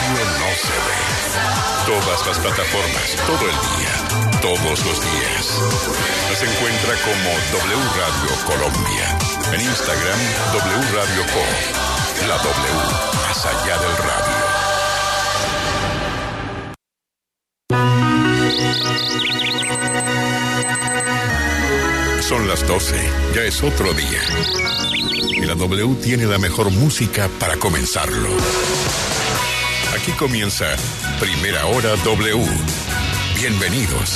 radio no se ve. Todas las plataformas, todo el día, todos los días. Nos encuentra como W Radio Colombia. En Instagram, W Radio Co. La W, más allá del radio. Son las 12, ya es otro día. Y la W tiene la mejor música para comenzarlo. Aquí comienza Primera Hora W. Bienvenidos.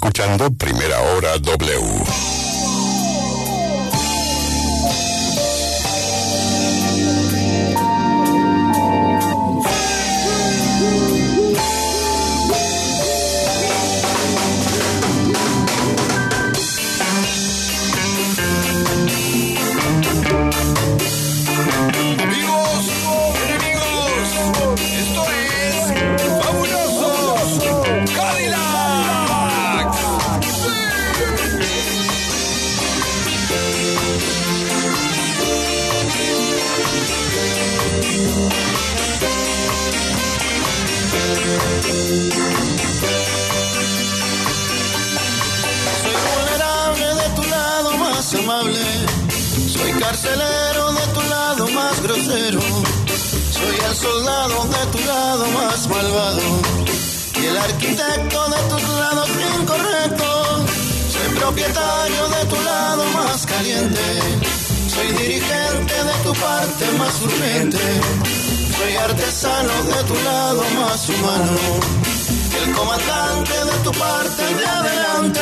escuchando Primera Hora W. Soy carcelero de tu lado más grosero, soy el soldado de tu lado más malvado y el arquitecto de tus lados incorrectos. Soy propietario de tu lado más caliente, soy dirigente de tu parte más urgente, soy artesano de tu lado más humano, el comandante de tu parte de adelante.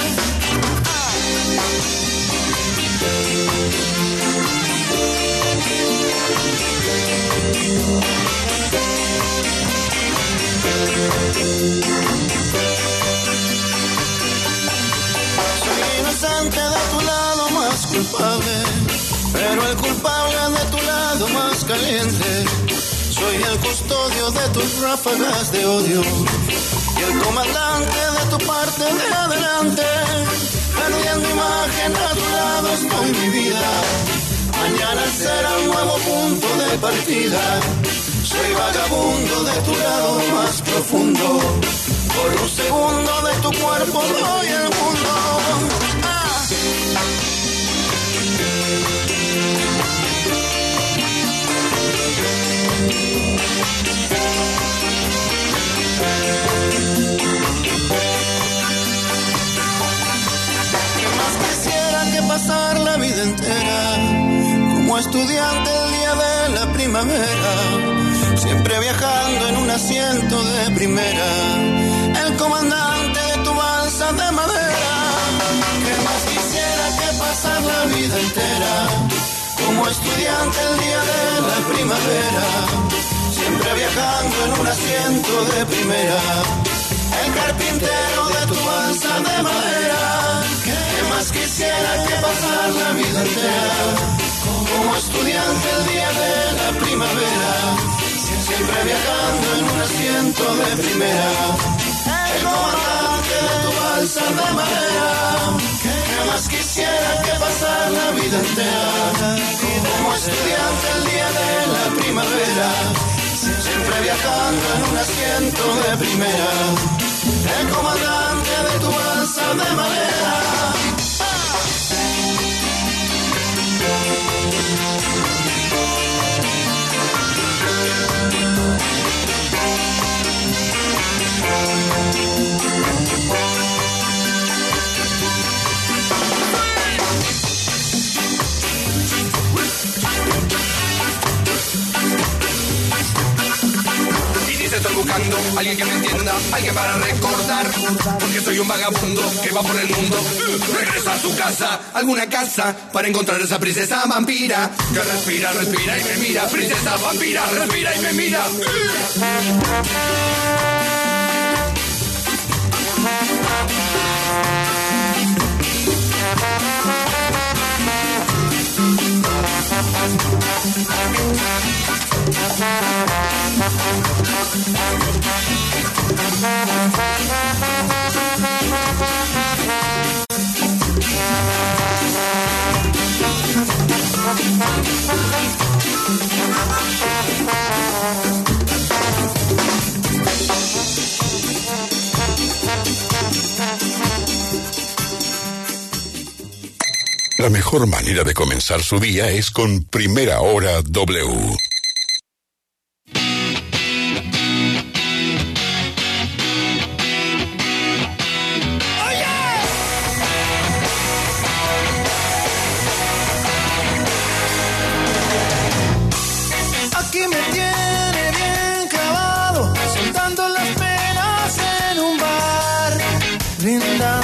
Soy inocente de tu lado más culpable, pero el culpable de tu lado más caliente. Soy el custodio de tus ráfagas de odio y el comandante de tu parte de adelante. Perdiendo imagen a tu lado estoy mi vida, mañana será un nuevo punto de partida. Soy vagabundo de tu lado más profundo, por un segundo de tu cuerpo doy el mundo. ¿Qué más quisiera que pasar la vida entera como estudiante el día de la primavera? Siempre viajando en un asiento de primera, el comandante de tu balsa de madera. ¿Qué más quisiera que pasar la vida entera como estudiante el día de la primavera? Siempre viajando en un asiento de primera, el carpintero de tu balsa de madera. ¿Qué más quisiera que pasar la vida entera como estudiante el día de la primavera? Siempre viajando en un asiento de primera, el comandante de tu balsa de madera. ¿Qué más quisiera que pasar la vida entera como estudiante el día de la primavera? Siempre viajando en un asiento de primera, el comandante de tu balsa de madera. Estoy buscando alguien que me entienda, alguien para recordar, porque soy un vagabundo que va por el mundo. Regreso a su casa, alguna casa, para encontrar esa princesa vampira que respira, respira y me mira. Princesa vampira, respira y me mira. La mejor manera de comenzar su día es con Primera Hora W. Aquí me tiene bien clavado, soltando las penas en un bar, brindando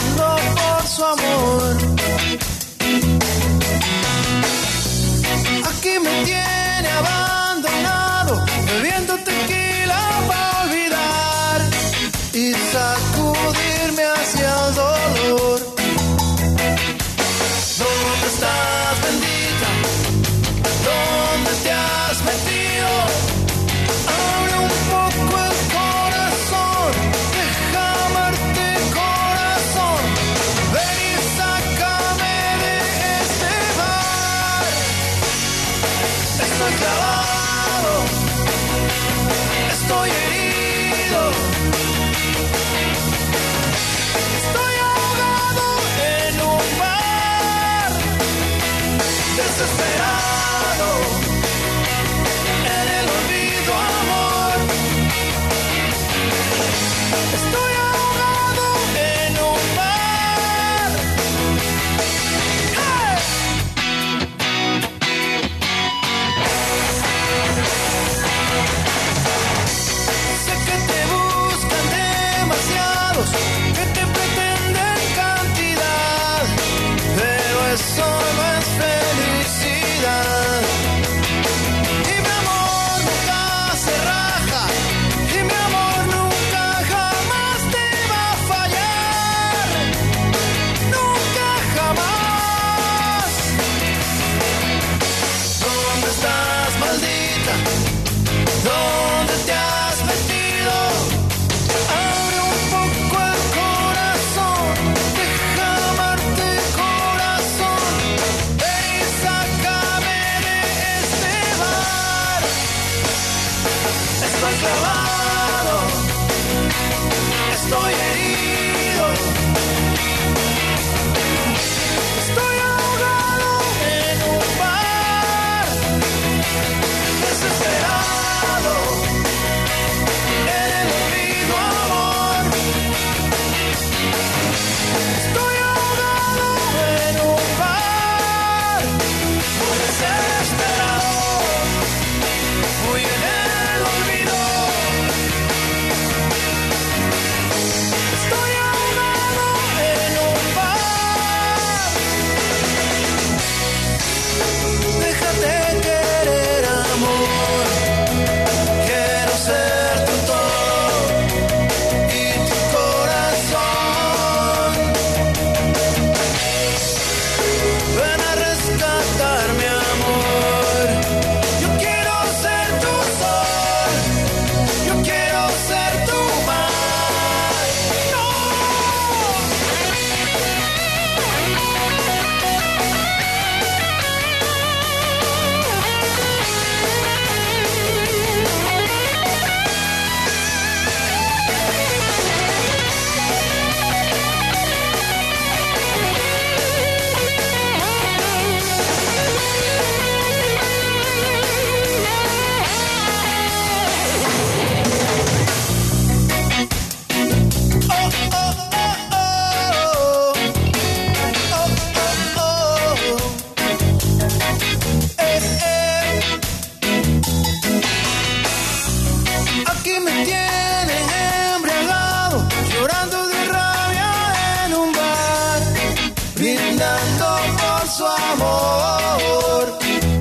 brindando por su amor.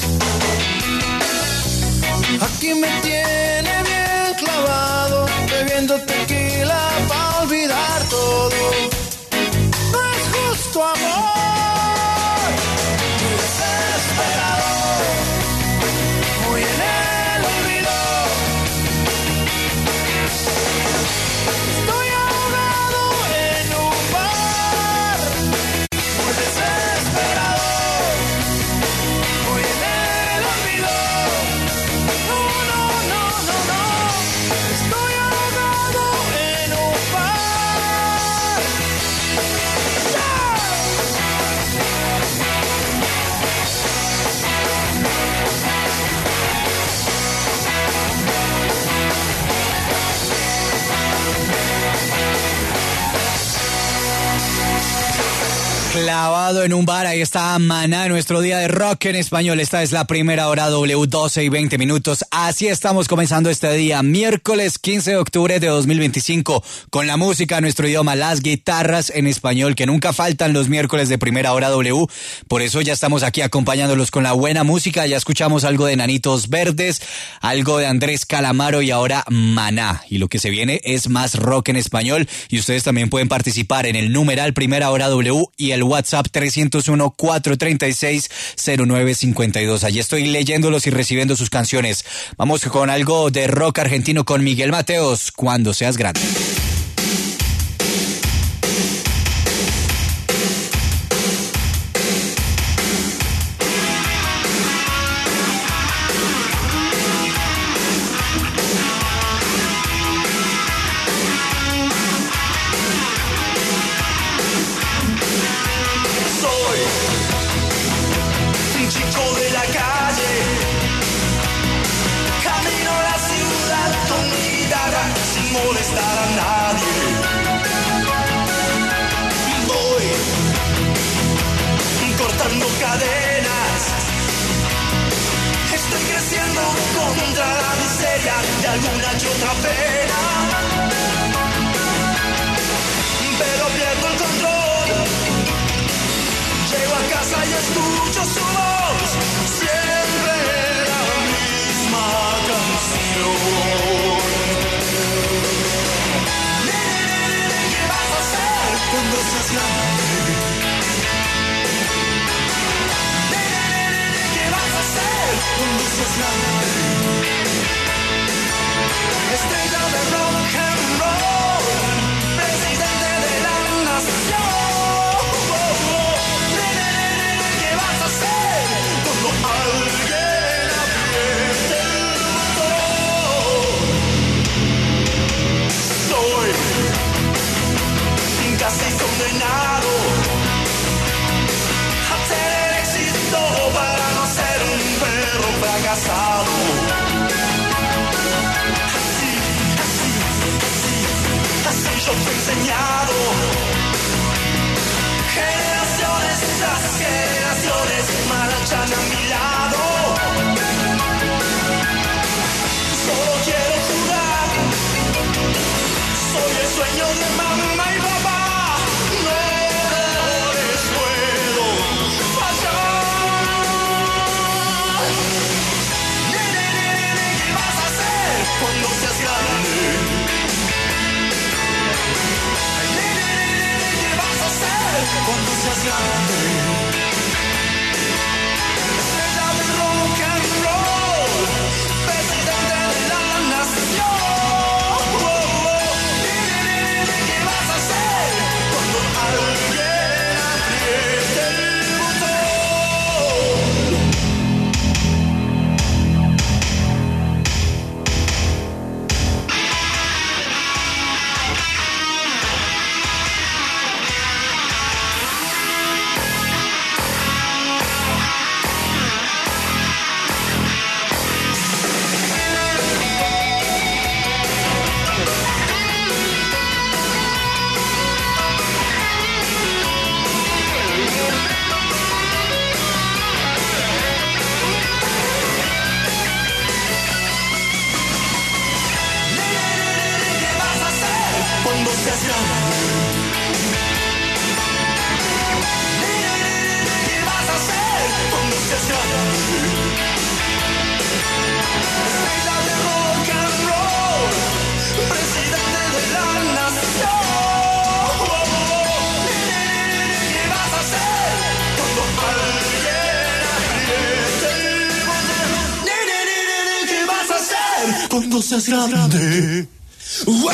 Aquí me tiene bien clavado, bebiendo tequila para olvidar todo. No es justo, amor, muy desesperado, muy en el olvido. Estoy ahogado en un bar, muy desesperado, muy en el olvido. No, no, no, no, no, estoy ahogado en un bar. Clavado en un bar, ahí está Maná, nuestro día de rock en español. Esta es la primera hora, W12:20. Así estamos comenzando este día, miércoles 15 de octubre de 2025, con la música en nuestro idioma, las guitarras en español, que nunca faltan los miércoles de primera hora W. Por eso ya estamos aquí acompañándolos con la buena música. Ya escuchamos algo de Enanitos Verdes, algo de Andrés Calamaro y ahora Maná. Y lo que se viene es más rock en español. Y ustedes también pueden participar en el numeral primera hora W y el WhatsApp 301-436-0952. Allí estoy leyéndolos y recibiendo sus canciones. Vamos con algo de rock argentino con Miguel Mateos, Cuando seas grande. Molestar a nadie. Voy cortando cadenas. Estoy creciendo contra la miseria de alguna que otra pena. Pero pierdo el control. Llego a casa y escucho su voz. Siempre la misma canción. Cuando seas grande, ¿qué vas a hacer cuando seas grande? Estrella de rock and roll, presidente de la nación. ¿Qué vas a hacer cuando alguien apriete el botón? Soy casi condenado a tener éxito para no ser un perro fracasado. Así yo fui enseñado. Generaciones tras generaciones marchan a mi lado. Solo quiero jugar. Soy el sueño de mamá y papá. Cuando seas grande, ¿qué vas a hacer cuando seas grande? Estrella de rock and roll, presidente de la nación. ¿Qué vas a hacer cuando alguien apriete el botón? cuando seas grande. Wow.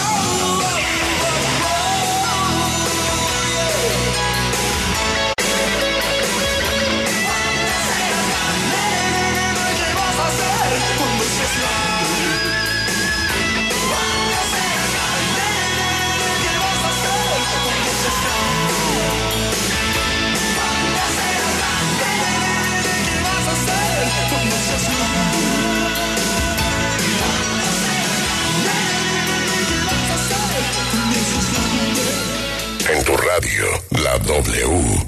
En tu radio, la W.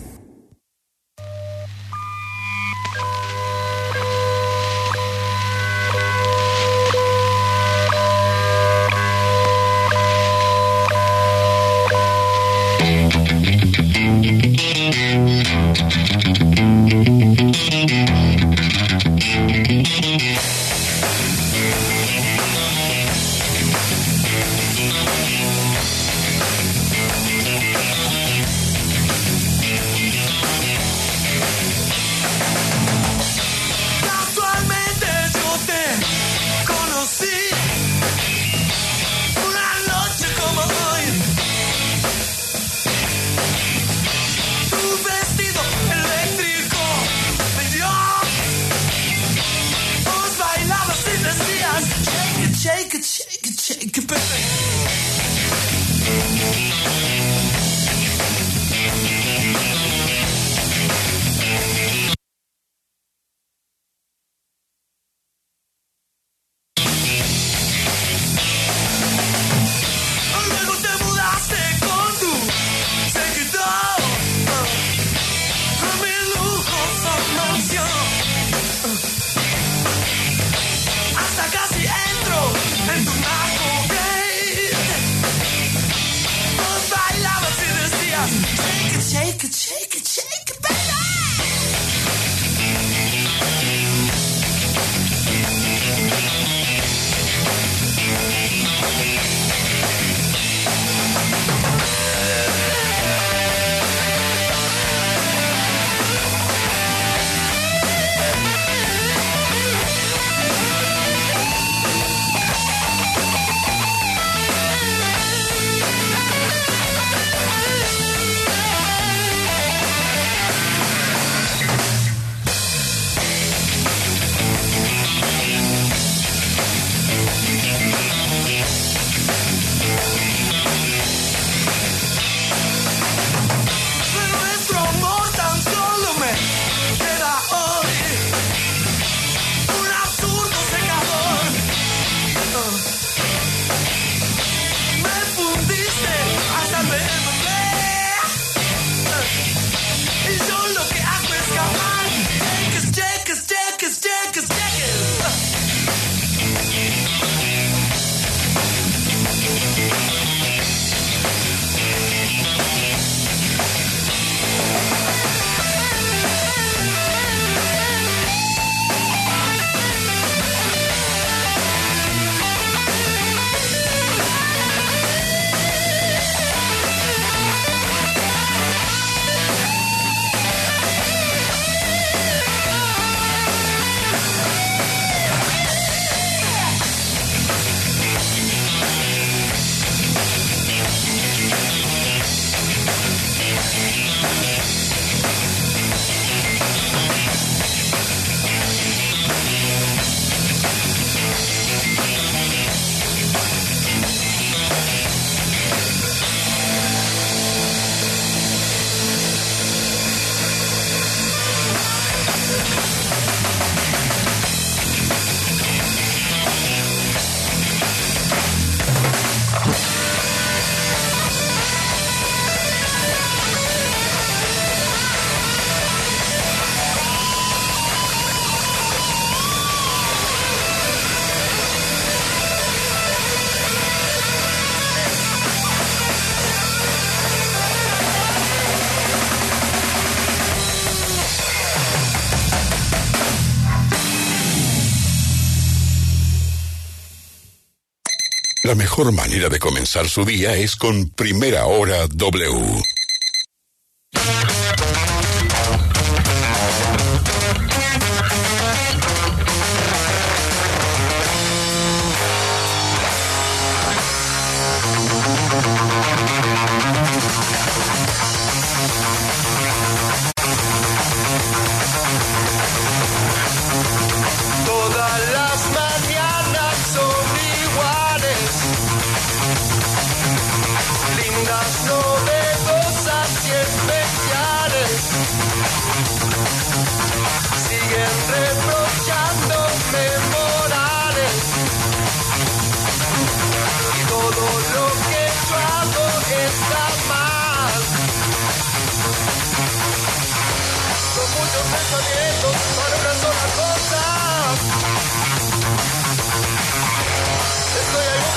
La mejor manera de comenzar su día es con Primera Hora W.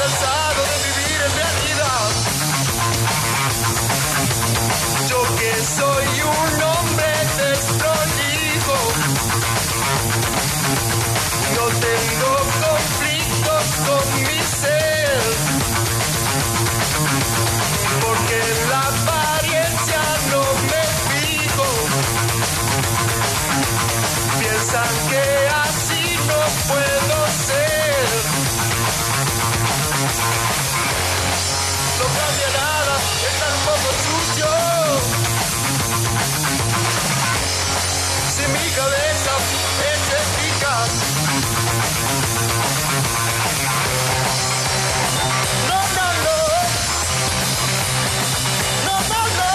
cansado de vivir en realidad. Yo que soy un hombre desprolijo, no tengo conflictos con mi ser, porque en la apariencia no me fijo. Piensan que así no puedo ser. No cambia nada, está un poco sucio. Si mi cabeza es eficaz. No, no, no. No, no, no.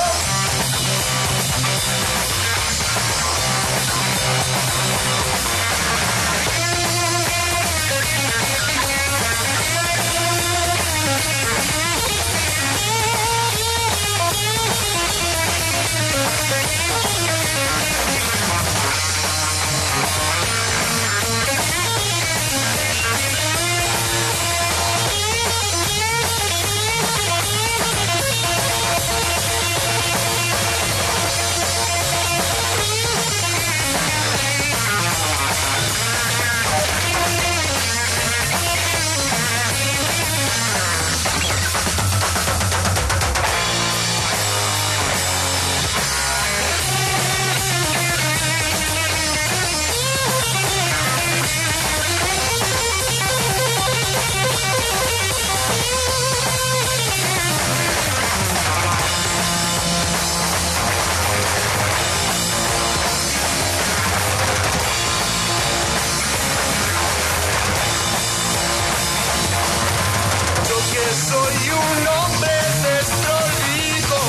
Soy un hombre desprolijo,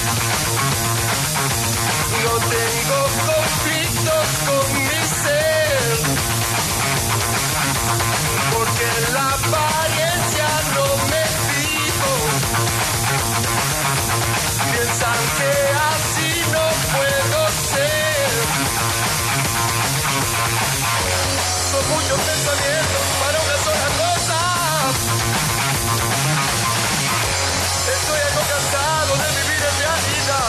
no tengo conflictos con mi ser, porque en la apariencia no me fijo. Piensan que así no puedo ser. Son muchos pensamientos para una sola cosa. Estoy algo cansado de vivir en realidad.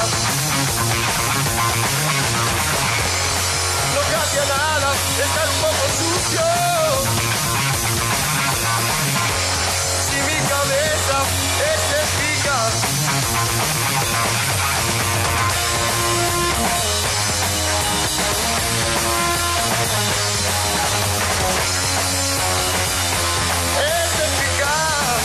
No cambia nada, está un poco sucio. Si mi cabeza es eficaz. Es eficaz.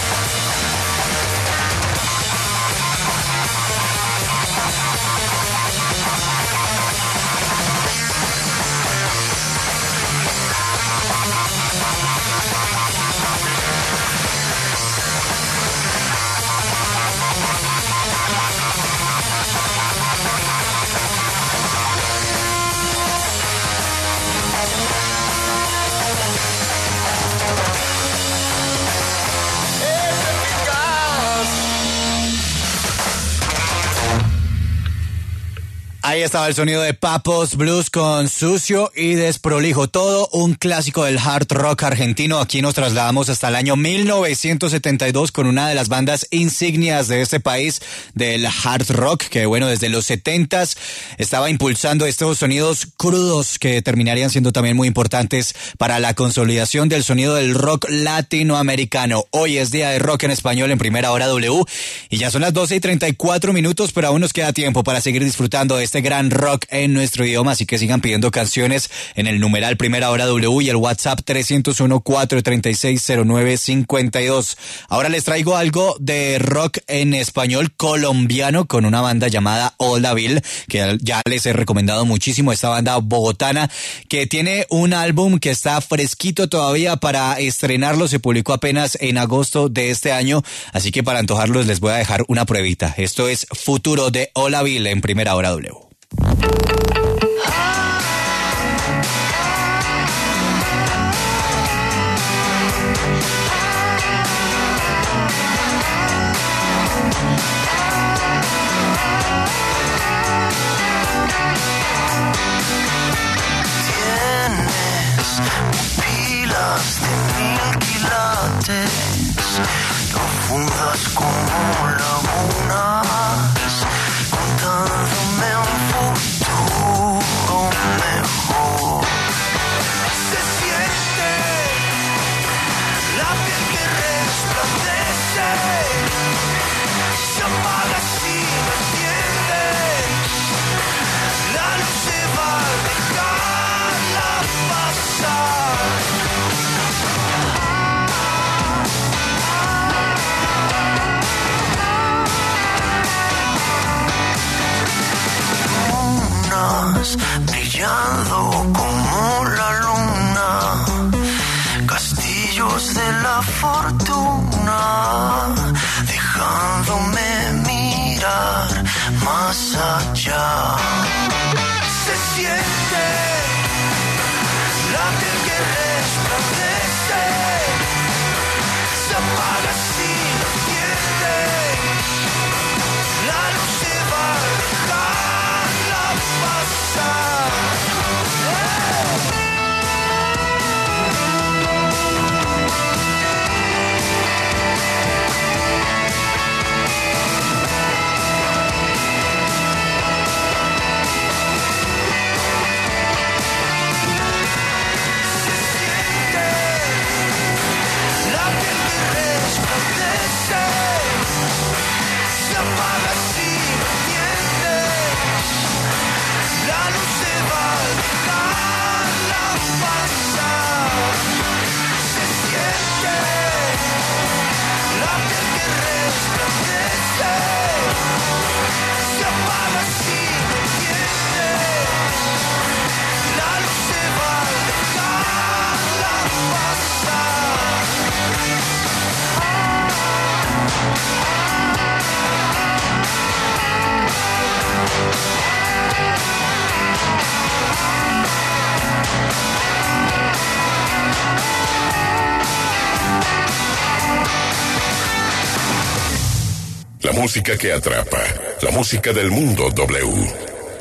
Ahí estaba el sonido de Papos Blues con Sucio y Desprolijo, todo un clásico del hard rock argentino. Aquí nos trasladamos hasta el año 1972 con una de las bandas insignias de este país del hard rock, que bueno, desde los 70s estaba impulsando estos sonidos crudos que terminarían siendo también muy importantes para la consolidación del sonido del rock latinoamericano. Hoy es día de rock en español en Primera Hora W y ya son las 12:34, pero aún nos queda tiempo para seguir disfrutando de este gran rock en nuestro idioma, así que sigan pidiendo canciones en el numeral Primera Hora W y el WhatsApp 301-436-0952. Ahora les traigo algo de rock en español colombiano con una banda llamada Hola Bill, que ya les he recomendado muchísimo, esta banda bogotana que tiene un álbum que está fresquito todavía para estrenarlo, se publicó apenas en agosto de este año, así que para antojarlos les voy a dejar una pruebita. Esto es Futuro de Hola Bill en Primera Hora W. Tienes pupilas de 1000 quilates profundas como lagunas, contándome un futuro mejor. Se siente la piel que resplandece, se apaga si no entiende, la luz se va a dejarla pasar. Brillando como la luna, castillos de la fortuna, dejándome mirar más allá. Se siente la piel que resplandece, se apaga si no entiende, la luz se va a dejarla pasar. Se apaga si no entiende, la luz se va a dejarla pasar. Se siente la piel que resplandece, se apaga si no entiende, la luz se va a dejarla pasar. La música que atrapa, la música del mundo W.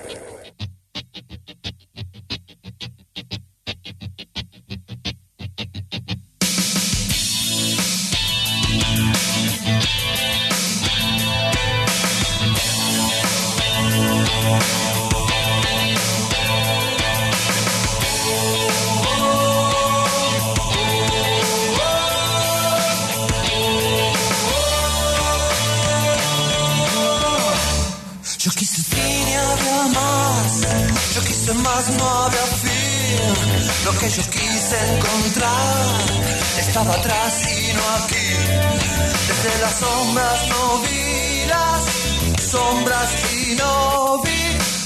Yo quise encontrar, estaba atrás y no aquí. Desde las sombras no vi las sombras y no vi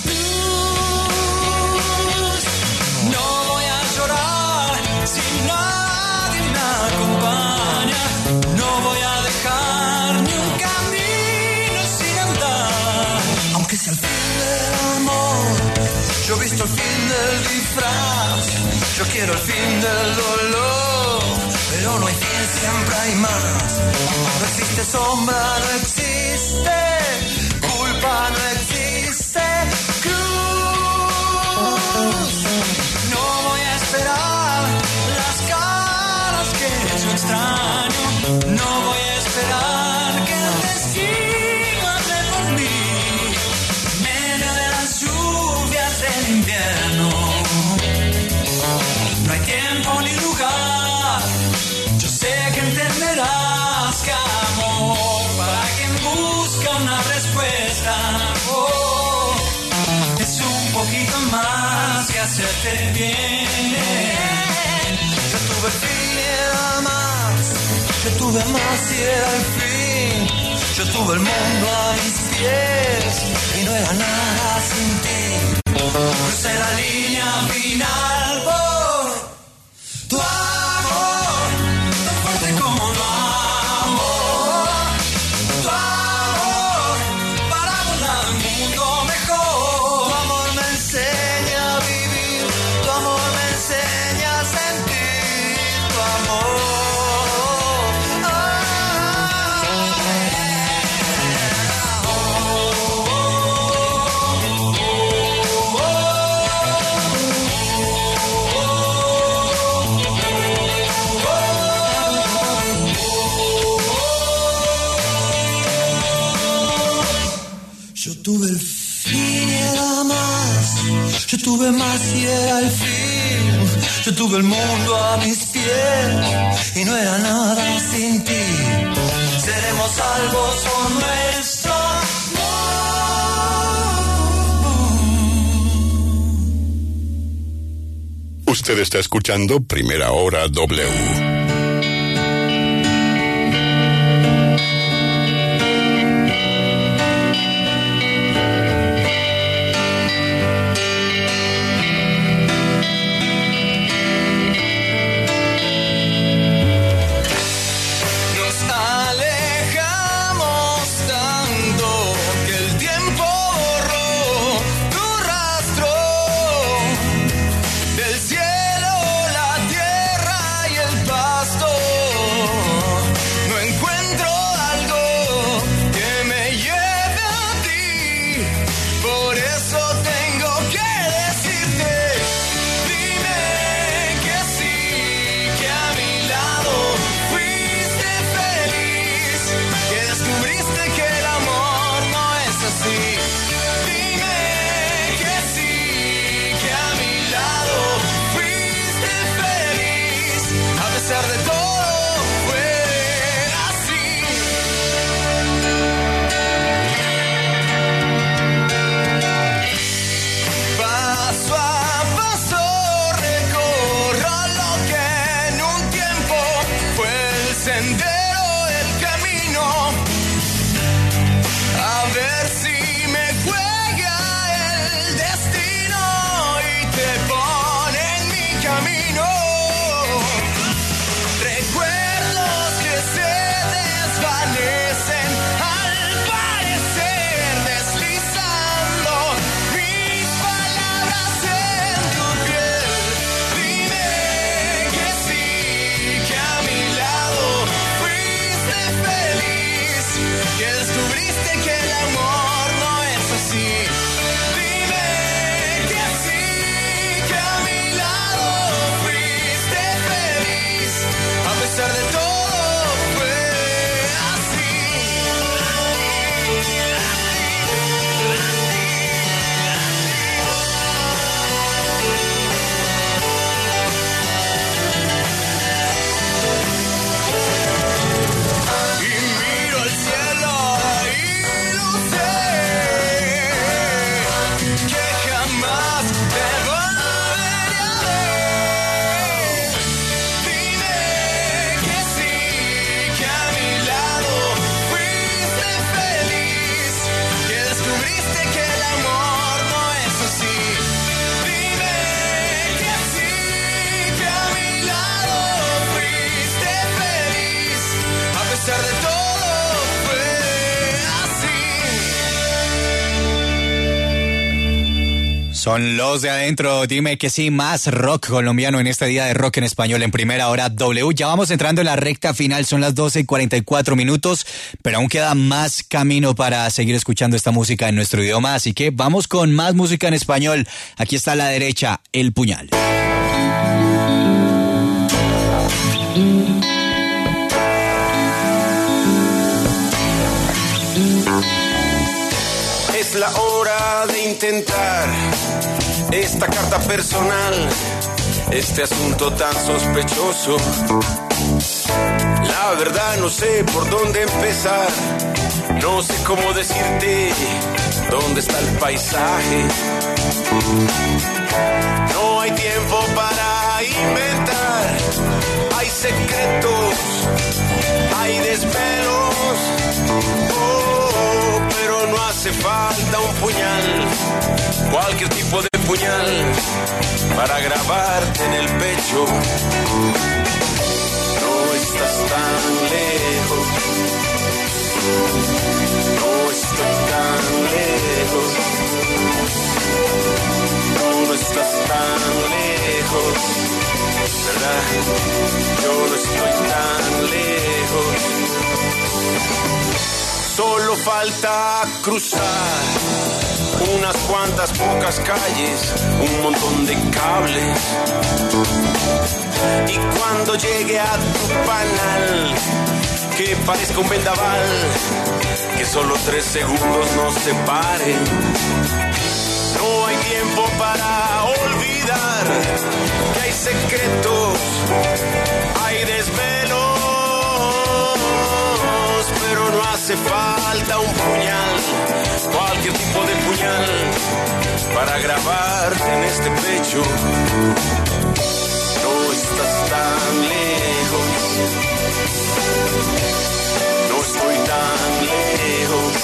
luz. No voy a llorar si nadie me acompaña. No voy a dejar ni un camino sin andar. Aunque sea el fin del amor, yo he visto el fin del disfraz. Yo quiero el fin del dolor, pero no hay fin, siempre hay más. No existe sombra, no existe culpa, no existe cruz. No voy a esperar las caras que yo extraño. No voy a esperar que el destino hable por mí. En medio de las lluvias del invierno no hay tiempo ni lugar. Yo sé que entenderás que amor para quien busca una respuesta, oh, es un poquito más que hacerte bien. Yo tuve el fin y era más, yo tuve más y era el fin. Yo tuve el mundo a mis pies y no era nada sin ti. Crucé la línea final por tu amor, tan fuerte como tu amor. Tu amor para volar un mundo mejor. Tu amor me enseña a vivir, tu amor me enseña a sentir. Tu amor. Oh, oh, oh, oh. Yo tuve más y era el fin. Yo tuve el mundo a mis pies y no era nada sin ti. Seremos salvos con nuestro amor. Usted está escuchando Primera Hora W. Son los de adentro, dime que sí, más rock colombiano en este día de rock en español en Primera Hora W. Ya vamos entrando en la recta final, son las 12:44, pero aún queda más camino para seguir escuchando esta música en nuestro idioma, así que vamos con más música en español. Aquí está a la derecha, El Puñal. Es la hora de intentar esta carta personal, este asunto tan sospechoso. La verdad no sé por dónde empezar, no sé cómo decirte dónde está el paisaje. No hay tiempo para inventar, hay secretos, hay desvelos. Pero no hace falta un puñal, cualquier tipo de puñal, para grabarte en el pecho. No estás tan lejos, no estoy tan lejos, no estás tan lejos, ¿verdad? Yo no estoy tan lejos. Solo falta cruzar unas cuantas pocas calles, un montón de cables. Y cuando llegue a tu panal, que parezca un vendaval, que solo 3 segundos nos separen. No hay tiempo para olvidar que hay secretos, hay desvelos, pero no hace falta un puñal, cualquier tipo de puñal, para grabarte en este pecho. No estás tan lejos, no estoy tan lejos,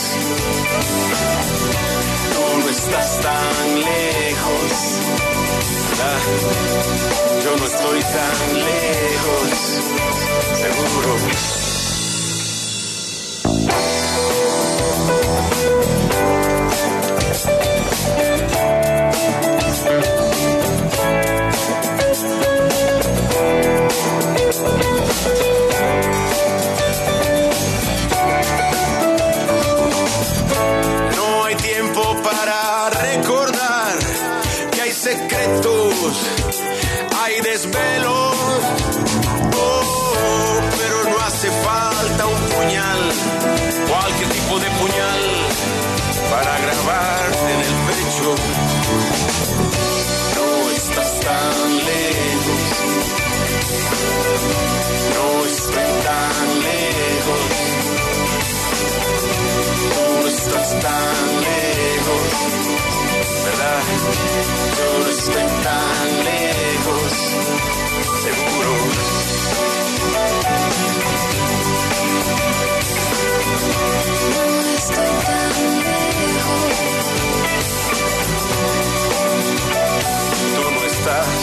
no estás tan lejos, ¿verdad? Yo no estoy tan lejos, seguro. No hay tiempo para recordar que hay secretos, hay desvelos, pero no hace falta un puñal, cualquier tipo de puñal, para grabarte en el pecho. No estás tan lejos, no estoy tan lejos, no estás tan lejos, ¿verdad? Yo no estoy tan lejos, seguro. No estoy tan lejos. Tú no estás.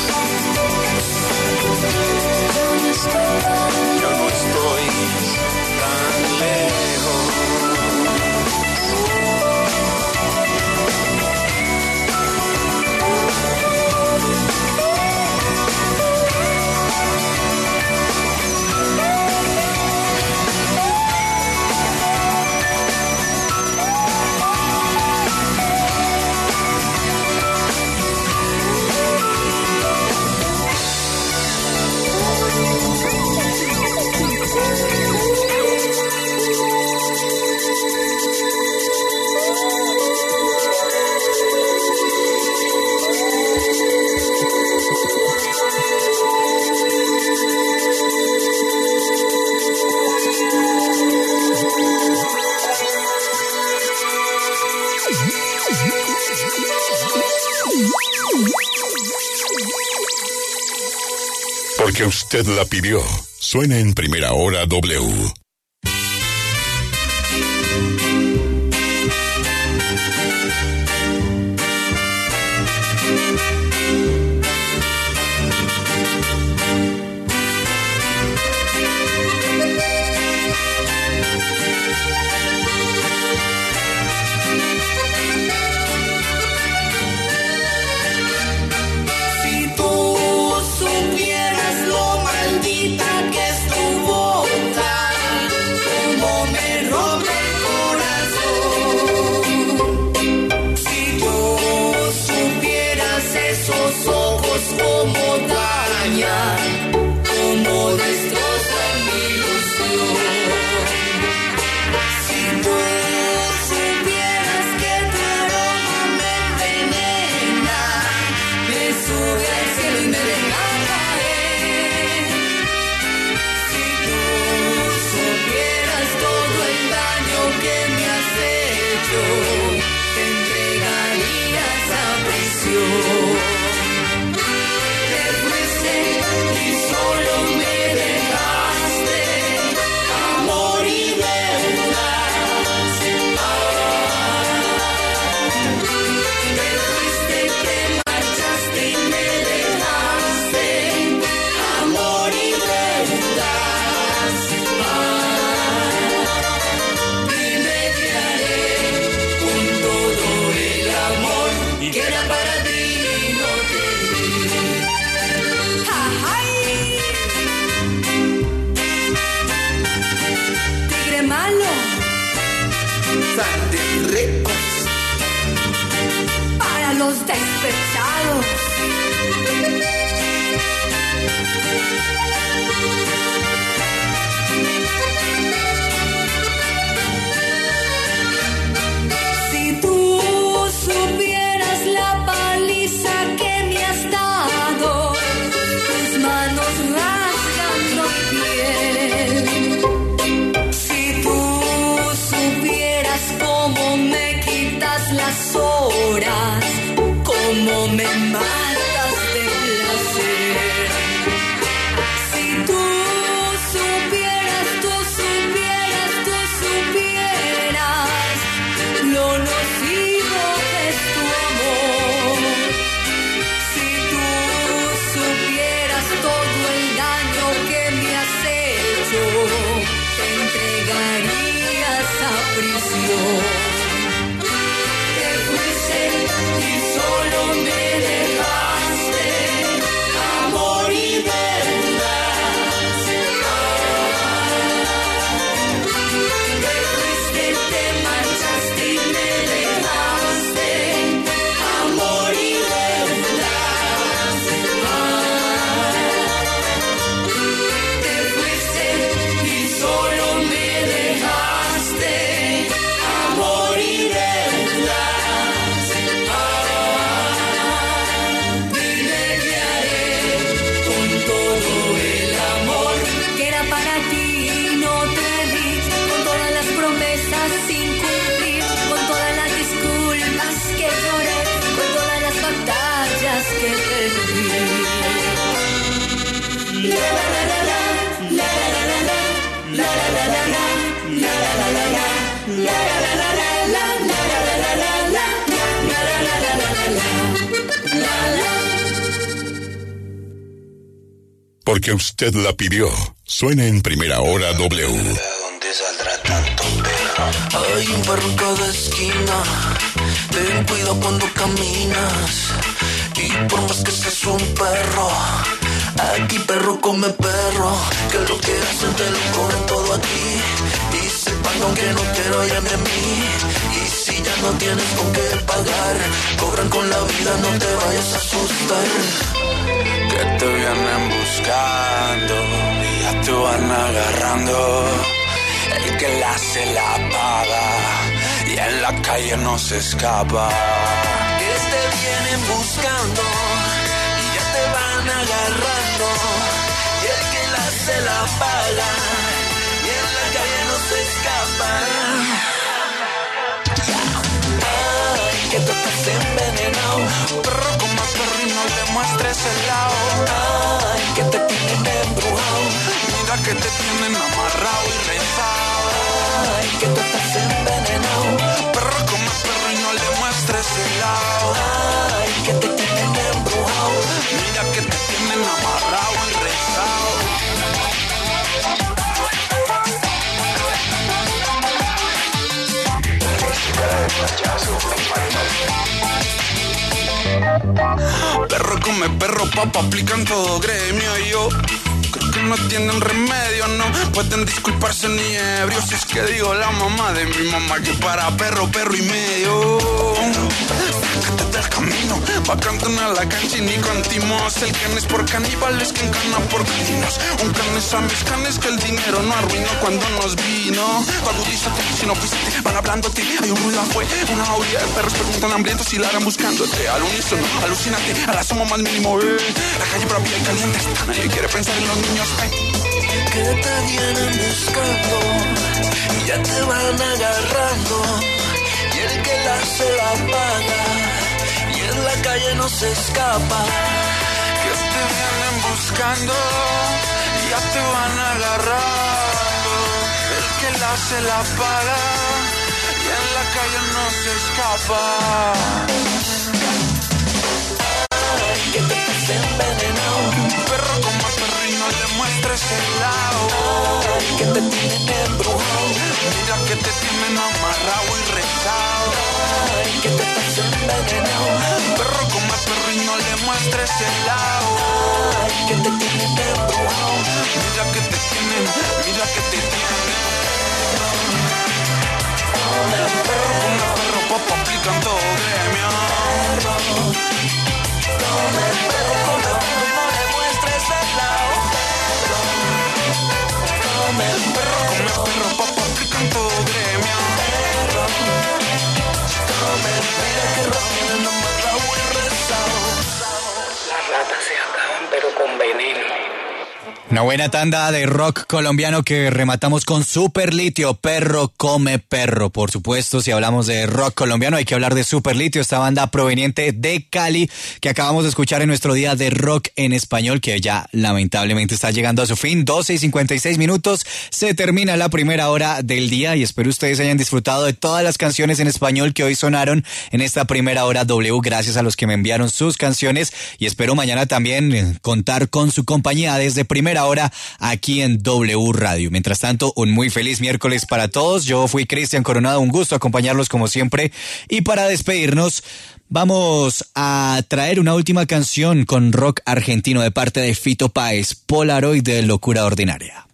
Yo no estoy tan lejos. Porque usted la pidió. Suena en Primera Hora W. Si tú supieras la palabra cómo me matas de placer. Si tú supieras lo nocivo que es tu amor. Si tú supieras todo el daño que me has hecho, te entregarías a prisión. Te fuiste y solo me dejaste amor y verdad. Te fuiste, te marchaste y me dejaste amor y verdad. Te fuiste y solo me dejaste amor y verdad. Dime qué haré con todo el amor que era para ti y no te di, con todas las promesas sin cumplir, con todas las disculpas que lloré, con todas las batallas que perdí. La la la la la, la la la la, la la la la la, la la la la la, la la la la la, la la la la la, la la la la. Porque usted la pidió. Suena en Primera Hora W. ¿De dónde saldrá tanto perro? Hay un perro en cada esquina. Ten cuidado cuando caminas. Y por más que seas un perro, aquí perro come perro. Que lo que hacen te lo cobran todo aquí. Y se pagan aunque no te lo hayan de mí. Y si ya no tienes con qué pagar, cobran con la vida, no te vayas a asustar. Que te vienen buscando y ya te van agarrando. El que la hace la paga y en la calle no se escapa. Que te vienen buscando y ya te van agarrando. Y el que la hace la paga y en la calle no se escapa. Ay, que tú estás envenenado. Perro como perro y no le muestres el lado. Ay, que te tienen embrujado. Mira que te tienen amarrado y rezado. Ay, que tú estás envenenado. Perro como perro y no le muestres el lado. Ay, que te tienen embrujado. Mira que te tienen amarrado y rezado. Perro come perro, papá, aplican todo gremio. Y yo creo que no tienen remedio, no pueden disculparse ni ebrios. Si es que digo la mamá de mi mamá que para perro, perro y medio. Sácate del camino, va cantando a la cancha y ni cantimos. El can es por caníbales, que encana por caninos. Un can es a mis canes que el dinero no arruinó cuando nos vino. Agudízate, si no fuiste, van hablándote. Hay un ruido afuera, una jauría de perros preguntan hambrientos y la harán buscándote. Al unísono, alucínate, al asomo más mínimo. La calle propia y caliente está, nadie quiere pensar en los niños. Que te vienen buscando y ya te van agarrando. Y el que la se la paga y en la calle no se escapa. Que te vienen buscando y ya te van agarrando. El que la se la paga y en la calle no se escapa. Ay, que te estás envenenado. Perro como perro y no le muestres el lado. Ay, que te tienen embrujado. Mira que te tienen amarrado y rezado. Ay, que te estás envenenado. Perro como perro y no le muestres el lado. Ay, que te tienen embrujado. Mira que te tienen, mira que te tienen. Perro como perro, papá, aplican todo gremio. Perro come perro, no le muestres el lado. Perro come perro, papá, aplican todo gremio. Mira que tienen amarrado y rezado. Las ratas se acaban pero con veneno. Una buena tanda de rock colombiano que rematamos con Super Litio, Perro Come Perro. Por supuesto, si hablamos de rock colombiano hay que hablar de Super Litio, esta banda proveniente de Cali que acabamos de escuchar en nuestro día de rock en español, que ya lamentablemente está llegando a su fin. 12:56, se termina la primera hora del día y espero ustedes hayan disfrutado de todas las canciones en español que hoy sonaron en esta primera hora W. Gracias a los que me enviaron sus canciones y espero mañana también contar con su compañía desde primera hora aquí en W Radio. Mientras tanto, un muy feliz miércoles para todos. Yo fui Cristian Coronado, un gusto acompañarlos como siempre. Y para despedirnos, vamos a traer una última canción con rock argentino de parte de Fito Páez, Polaroid de Locura Ordinaria.